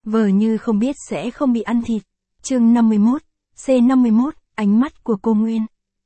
vờ như không biết sẽ không bị ăn thịt. Chương 51, C51, ánh mắt của cô Nguyên.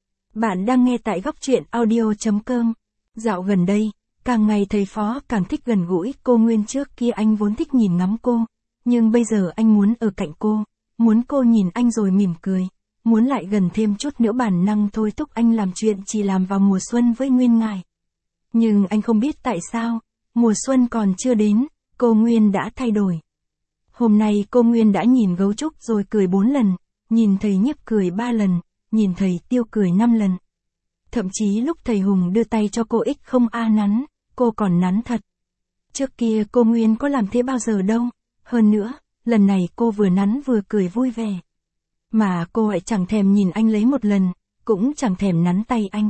Bạn đang nghe tại góc truyện audio.com. Dạo gần đây, càng ngày thầy Phó càng thích gần gũi cô Nguyên. Trước kia anh vốn thích nhìn ngắm cô, nhưng bây giờ anh muốn ở cạnh cô, muốn cô nhìn anh rồi mỉm cười, muốn lại gần thêm chút nữa. Bản năng thôi thúc anh làm chuyện chỉ làm vào mùa xuân với Nguyên Ngải. Nhưng anh không biết tại sao, mùa xuân còn chưa đến, cô Nguyên đã thay đổi. Hôm nay cô Nguyên đã nhìn gấu trúc rồi cười 4 lần, nhìn thầy Nhiếp cười 3 lần, nhìn thầy Tiêu cười 5 lần. Thậm chí lúc thầy Hùng đưa tay cho cô không nắn, cô còn nắn thật. Trước kia cô Nguyên có làm thế bao giờ đâu, hơn nữa, lần này cô vừa nắn vừa cười vui vẻ. Mà cô lại chẳng thèm nhìn anh lấy một lần, cũng chẳng thèm nắn tay anh.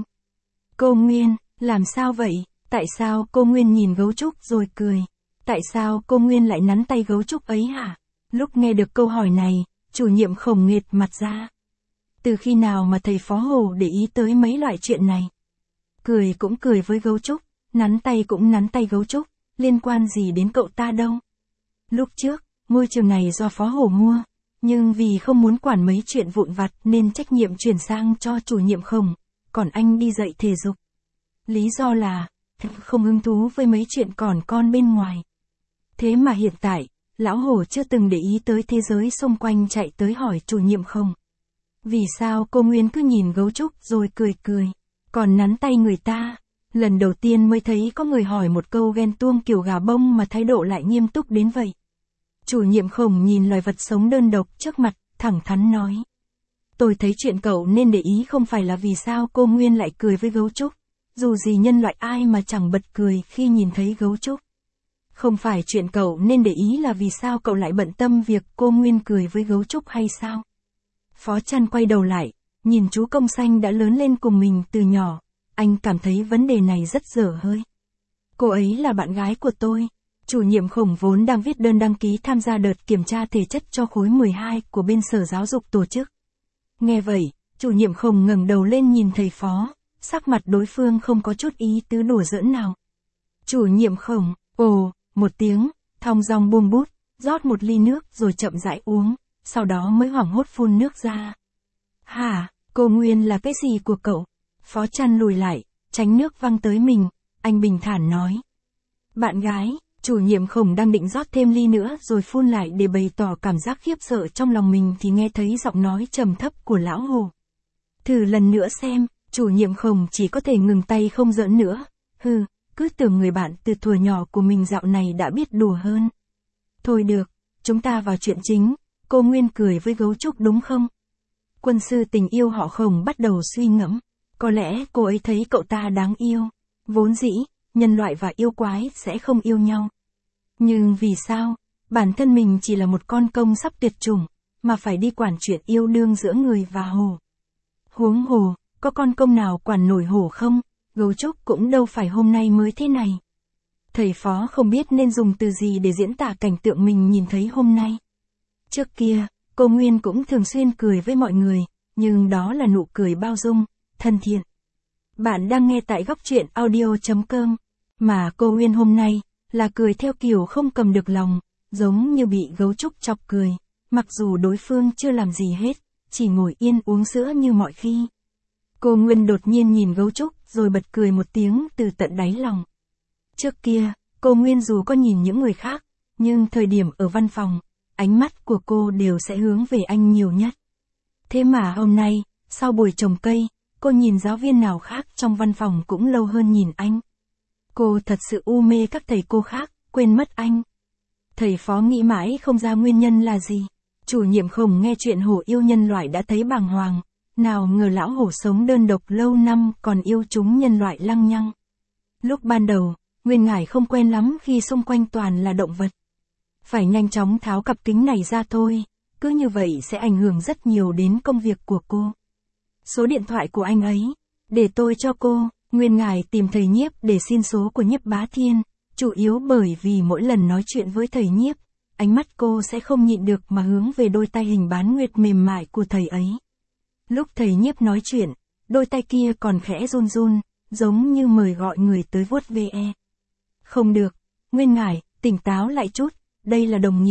Cô Nguyên, làm sao vậy? Tại sao cô Nguyên nhìn gấu trúc rồi cười? Tại sao cô Nguyên lại nắn tay gấu trúc ấy hả? Lúc nghe được câu hỏi này, chủ nhiệm Khổng nghệt mặt ra. Từ khi nào mà thầy Phó Hồ để ý tới mấy loại chuyện này? Cười cũng cười với gấu trúc, nắn tay cũng nắn tay gấu trúc, liên quan gì đến cậu ta đâu? Lúc trước, ngôi trường này do Phó Hồ mua, nhưng vì không muốn quản mấy chuyện vụn vặt nên trách nhiệm chuyển sang cho chủ nhiệm Khổng, còn anh đi dạy thể dục. Lý do là, không hứng thú với mấy chuyện còn con bên ngoài. Thế mà hiện tại, lão Hổ chưa từng để ý tới thế giới xung quanh chạy tới hỏi chủ nhiệm Khổng. Vì sao cô Nguyên cứ nhìn gấu trúc rồi cười cười, còn nắn tay người ta? Lần đầu tiên mới thấy có người hỏi một câu ghen tuông kiểu gà bông mà thái độ lại nghiêm túc đến vậy. Chủ nhiệm Khổng nhìn loài vật sống đơn độc trước mặt, thẳng thắn nói. Tôi thấy chuyện cậu nên để ý không phải là vì sao cô Nguyên lại cười với gấu trúc. Dù gì nhân loại ai mà chẳng bật cười khi nhìn thấy gấu trúc. Không phải chuyện cậu nên để ý là vì sao cậu lại bận tâm việc cô Nguyên cười với gấu trúc hay sao? Phó Trăn quay đầu lại, nhìn chú Công Xanh đã lớn lên cùng mình từ nhỏ, anh cảm thấy vấn đề này rất dở hơi. Cô ấy là bạn gái của tôi. Chủ nhiệm Khổng vốn đang viết đơn đăng ký tham gia đợt kiểm tra thể chất cho khối 12 của bên Sở Giáo dục tổ chức. Nghe vậy, chủ nhiệm Khổng ngẩng đầu lên nhìn thầy Phó, sắc mặt đối phương không có chút ý tứ đùa giỡn nào. Chủ nhiệm Khổng, ồ, một tiếng, thong dong buông bút, rót một ly nước rồi chậm rãi uống, sau đó mới hoảng hốt phun nước ra. Hả, cô Nguyên là cái gì của cậu? Phó Trăn lùi lại, tránh nước văng tới mình, anh bình thản nói. Bạn gái. Chủ nhiệm Khổng đang định rót thêm ly nữa rồi phun lại để bày tỏ cảm giác khiếp sợ trong lòng mình thì nghe thấy giọng nói trầm thấp của lão Hồ. Thử lần nữa xem. Chủ nhiệm Khổng chỉ có thể ngừng tay không giỡn nữa. Cứ tưởng người bạn từ thuở nhỏ của mình dạo này đã biết đùa hơn. Thôi được, chúng ta vào chuyện chính. Cô Nguyên cười với gấu trúc đúng không? Quân sư tình yêu họ Khổng bắt đầu suy ngẫm. Có lẽ cô ấy thấy cậu ta đáng yêu. Vốn dĩ, nhân loại và yêu quái sẽ không yêu nhau. Nhưng vì sao, bản thân mình chỉ là một con công sắp tuyệt chủng, mà phải đi quản chuyện yêu đương giữa người và hổ. Huống hồ, có con công nào quản nổi hổ không? Gấu trúc cũng đâu phải hôm nay mới thế này. Thầy Phó không biết nên dùng từ gì để diễn tả cảnh tượng mình nhìn thấy hôm nay. Trước kia, cô Nguyên cũng thường xuyên cười với mọi người, nhưng đó là nụ cười bao dung, thân thiện. Bạn đang nghe tại góc truyện audio.com, mà cô Nguyên hôm nay, là cười theo kiểu không cầm được lòng, giống như bị gấu trúc chọc cười, mặc dù đối phương chưa làm gì hết, chỉ ngồi yên uống sữa như mọi khi. Cô Nguyên đột nhiên nhìn gấu trúc rồi bật cười một tiếng từ tận đáy lòng. Trước kia, cô Nguyên dù có nhìn những người khác, nhưng thời điểm ở văn phòng, ánh mắt của cô đều sẽ hướng về anh nhiều nhất. Thế mà hôm nay, sau buổi trồng cây, cô nhìn giáo viên nào khác trong văn phòng cũng lâu hơn nhìn anh. Cô thật sự u mê các thầy cô khác, quên mất anh. Thầy Phó nghĩ mãi không ra nguyên nhân là gì. Chủ nhiệm Khổng nghe chuyện hổ yêu nhân loại đã thấy bàng hoàng. Nào ngờ lão hổ sống đơn độc lâu năm còn yêu chúng nhân loại lăng nhăng. Lúc ban đầu, Nguyên Ngải không quen lắm khi xung quanh toàn là động vật. Phải nhanh chóng tháo cặp kính này ra thôi, cứ như vậy sẽ ảnh hưởng rất nhiều đến công việc của cô. Số điện thoại của anh ấy, để tôi cho cô. Nguyên Ngải tìm thầy Nhiếp để xin số của Nhiếp Bá Thiên, chủ yếu bởi vì mỗi lần nói chuyện với thầy Nhiếp, ánh mắt cô sẽ không nhịn được mà hướng về đôi tay hình bán nguyệt mềm mại của thầy ấy. Lúc thầy Nhiếp nói chuyện, đôi tay kia còn khẽ run run, giống như mời gọi người tới vuốt ve. Không được, Nguyên Ngải, tỉnh táo lại chút, đây là đồng nghiệp,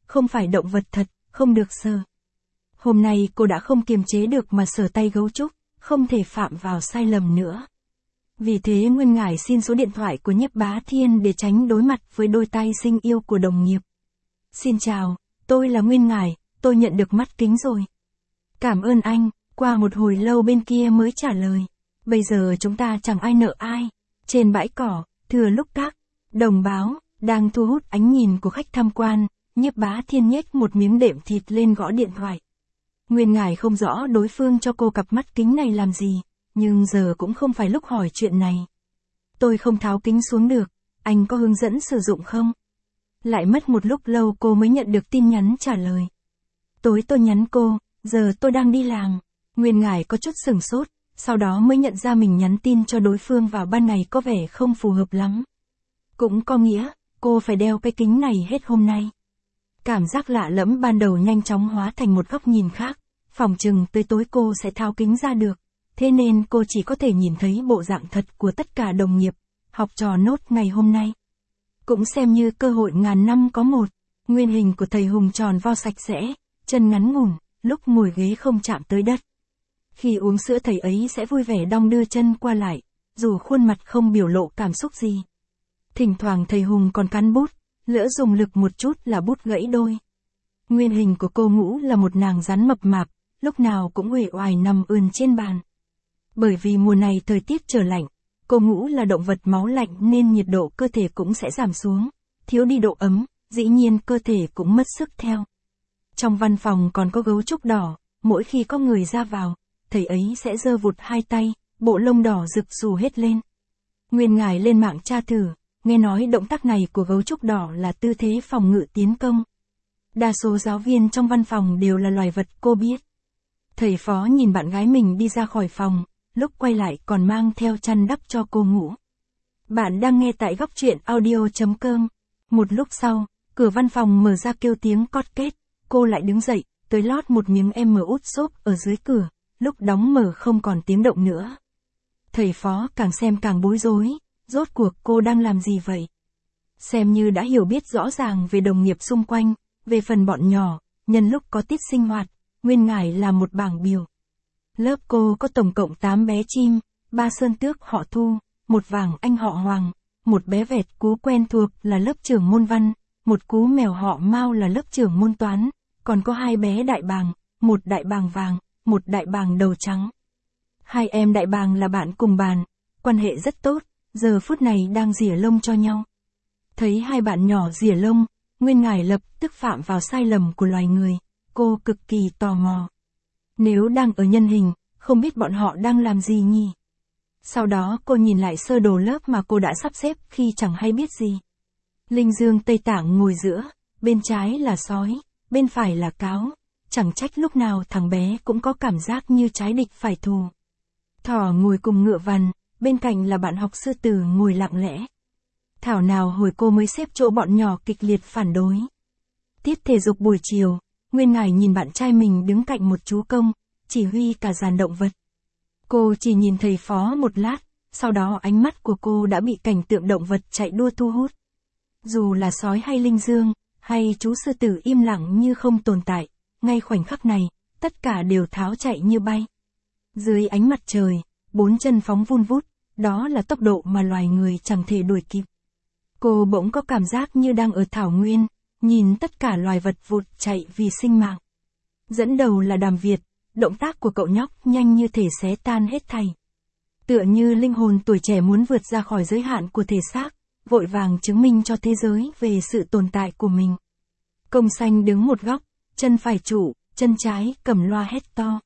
không phải động vật thật, không được sờ. Hôm nay cô đã không kiềm chế được mà sờ tay gấu trúc, không thể phạm vào sai lầm nữa. Vì thế Nguyên Ngải xin số điện thoại của Nhiếp Bá Thiên để tránh đối mặt với đôi tay xinh yêu của đồng nghiệp. Xin chào, tôi là Nguyên Ngải, tôi nhận được mắt kính rồi. Cảm ơn anh, qua một hồi lâu bên kia mới trả lời. Bây giờ chúng ta chẳng ai nợ ai. Trên bãi cỏ, thừa lúc các đồng báo đang thu hút ánh nhìn của khách tham quan, Nhiếp Bá Thiên nhếch một miếng đệm thịt lên gõ điện thoại. Nguyên Ngải không rõ đối phương cho cô cặp mắt kính này làm gì, nhưng giờ cũng không phải lúc hỏi chuyện này. Tôi không tháo kính xuống được, anh có hướng dẫn sử dụng không? Lại mất một lúc lâu cô mới nhận được tin nhắn trả lời. Tối tôi nhắn cô, giờ tôi đang đi làm. Nguyên Ngải có chút sửng sốt, sau đó mới nhận ra mình nhắn tin cho đối phương vào ban ngày có vẻ không phù hợp lắm. Cũng có nghĩa, cô phải đeo cái kính này hết hôm nay. Cảm giác lạ lẫm ban đầu nhanh chóng hóa thành một góc nhìn khác, phỏng chừng tới tối cô sẽ tháo kính ra được, thế nên cô chỉ có thể nhìn thấy bộ dạng thật của tất cả đồng nghiệp, học trò nốt ngày hôm nay. Cũng xem như cơ hội ngàn năm có một, nguyên hình của thầy Hùng tròn vo sạch sẽ, chân ngắn ngủn, lúc ngồi ghế không chạm tới đất. Khi uống sữa thầy ấy sẽ vui vẻ đong đưa chân qua lại, dù khuôn mặt không biểu lộ cảm xúc gì. Thỉnh thoảng thầy Hùng còn cắn bút, lỡ dùng lực một chút là bút gãy đôi. Nguyên hình của cô Ngũ là một nàng rắn mập mạp, lúc nào cũng uể oải nằm ườn trên bàn. Bởi vì mùa này thời tiết trở lạnh, cô Ngũ là động vật máu lạnh nên nhiệt độ cơ thể cũng sẽ giảm xuống, thiếu đi độ ấm, dĩ nhiên cơ thể cũng mất sức theo. Trong văn phòng còn có gấu trúc đỏ, mỗi khi có người ra vào, thầy ấy sẽ giơ vụt hai tay, bộ lông đỏ rực xù hết lên. Nguyên Ngải lên mạng tra thử, nghe nói động tác này của gấu trúc đỏ là tư thế phòng ngự tiến công. Đa số giáo viên trong văn phòng đều là loài vật cô biết. Thầy phó nhìn bạn gái mình đi ra khỏi phòng, lúc quay lại còn mang theo chăn đắp cho cô ngủ. Bạn đang nghe tại góc truyện audio.com. Một lúc sau, cửa văn phòng mở ra kêu tiếng cót két, cô lại đứng dậy, tới lót một miếng út xốp ở dưới cửa, lúc đóng mở không còn tiếng động nữa. Thầy phó càng xem càng bối rối, rốt cuộc cô đang làm gì vậy? Xem như đã hiểu biết rõ ràng về đồng nghiệp xung quanh, về phần bọn nhỏ, nhân lúc có tiết sinh hoạt, Nguyên Ngải làm một bảng biểu. Lớp cô có tổng cộng 8 bé chim, 3 sơn tước họ Thu, một vàng anh họ Hoàng, một bé vẹt cú quen thuộc là lớp trưởng môn văn, một cú mèo họ Mao là lớp trưởng môn toán, còn có 2 bé đại bàng, một đại bàng vàng, một đại bàng đầu trắng. 2 em đại bàng là bạn cùng bàn, quan hệ rất tốt, giờ phút này đang rỉa lông cho nhau. Thấy 2 bạn nhỏ rỉa lông, Nguyên Ngải lập tức phạm vào sai lầm của loài người, cô cực kỳ tò mò. Nếu đang ở nhân hình, không biết bọn họ đang làm gì nhỉ? Sau đó cô nhìn lại sơ đồ lớp mà cô đã sắp xếp khi chẳng hay biết gì. Linh Dương Tây Tạng ngồi giữa, bên trái là sói, bên phải là cáo, chẳng trách lúc nào thằng bé cũng có cảm giác như trái địch phải thù. Thỏ ngồi cùng ngựa vằn, bên cạnh là bạn học sư tử ngồi lặng lẽ. Thảo nào hồi cô mới xếp chỗ bọn nhỏ kịch liệt phản đối. Tiết thể dục buổi chiều, Nguyên Ngải nhìn bạn trai mình đứng cạnh một chú công, chỉ huy cả dàn động vật. Cô chỉ nhìn thầy phó một lát, sau đó ánh mắt của cô đã bị cảnh tượng động vật chạy đua thu hút. Dù là sói hay linh dương, hay chú sư tử im lặng như không tồn tại, ngay khoảnh khắc này, tất cả đều tháo chạy như bay. Dưới ánh mặt trời, 4 chân phóng vun vút, đó là tốc độ mà loài người chẳng thể đuổi kịp. Cô bỗng có cảm giác như đang ở thảo nguyên, nhìn tất cả loài vật vụt chạy vì sinh mạng. Dẫn đầu là Đàm Việt, động tác của cậu nhóc nhanh như thể xé tan hết thảy. Tựa như linh hồn tuổi trẻ muốn vượt ra khỏi giới hạn của thể xác, vội vàng chứng minh cho thế giới về sự tồn tại của mình. Công Xanh đứng một góc, chân phải trụ, chân trái cầm loa hét to.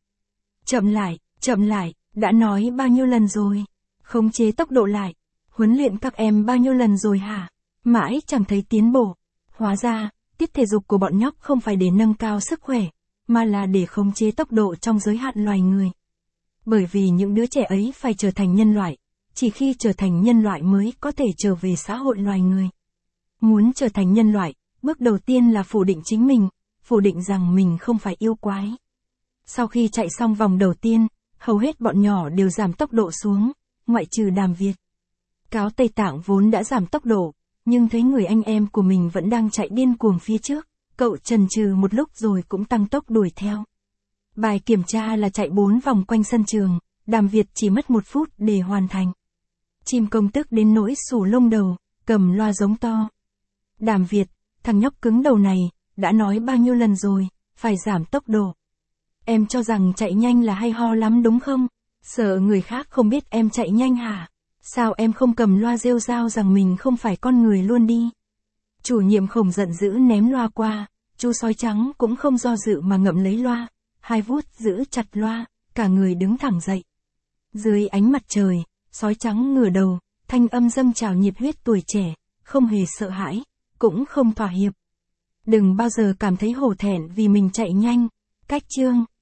Chậm lại, đã nói bao nhiêu lần rồi. Khống chế tốc độ lại. Huấn luyện các em bao nhiêu lần rồi hả? Mãi chẳng thấy tiến bộ. Hóa ra, tiết thể dục của bọn nhóc không phải để nâng cao sức khỏe, mà là để khống chế tốc độ trong giới hạn loài người. Bởi vì những đứa trẻ ấy phải trở thành nhân loại, chỉ khi trở thành nhân loại mới có thể trở về xã hội loài người. Muốn trở thành nhân loại, bước đầu tiên là phủ định chính mình, phủ định rằng mình không phải yêu quái. Sau khi chạy xong vòng đầu tiên, hầu hết bọn nhỏ đều giảm tốc độ xuống, ngoại trừ Đàm Việt. Cáo Tây Tạng vốn đã giảm tốc độ, nhưng thấy người anh em của mình vẫn đang chạy điên cuồng phía trước, cậu chần chừ một lúc rồi cũng tăng tốc đuổi theo. Bài kiểm tra là chạy 4 vòng quanh sân trường, Đàm Việt chỉ mất 1 phút để hoàn thành. Chim công tức đến nỗi xù lông đầu, cầm loa giống to. Đàm Việt, thằng nhóc cứng đầu này, đã nói bao nhiêu lần rồi, phải giảm tốc độ. Em cho rằng chạy nhanh là hay ho lắm đúng không? Sợ người khác không biết em chạy nhanh hả? Sao em không cầm loa rêu rao rằng mình không phải con người luôn đi? Chủ nhiệm Khổng giận dữ ném loa qua, chú sói trắng cũng không do dự mà ngậm lấy loa, hai vuốt giữ chặt loa, cả người đứng thẳng dậy. Dưới ánh mặt trời, sói trắng ngửa đầu, thanh âm dâng trào nhiệt huyết tuổi trẻ, không hề sợ hãi, cũng không thỏa hiệp. Đừng bao giờ cảm thấy hổ thẹn vì mình chạy nhanh. Cách chương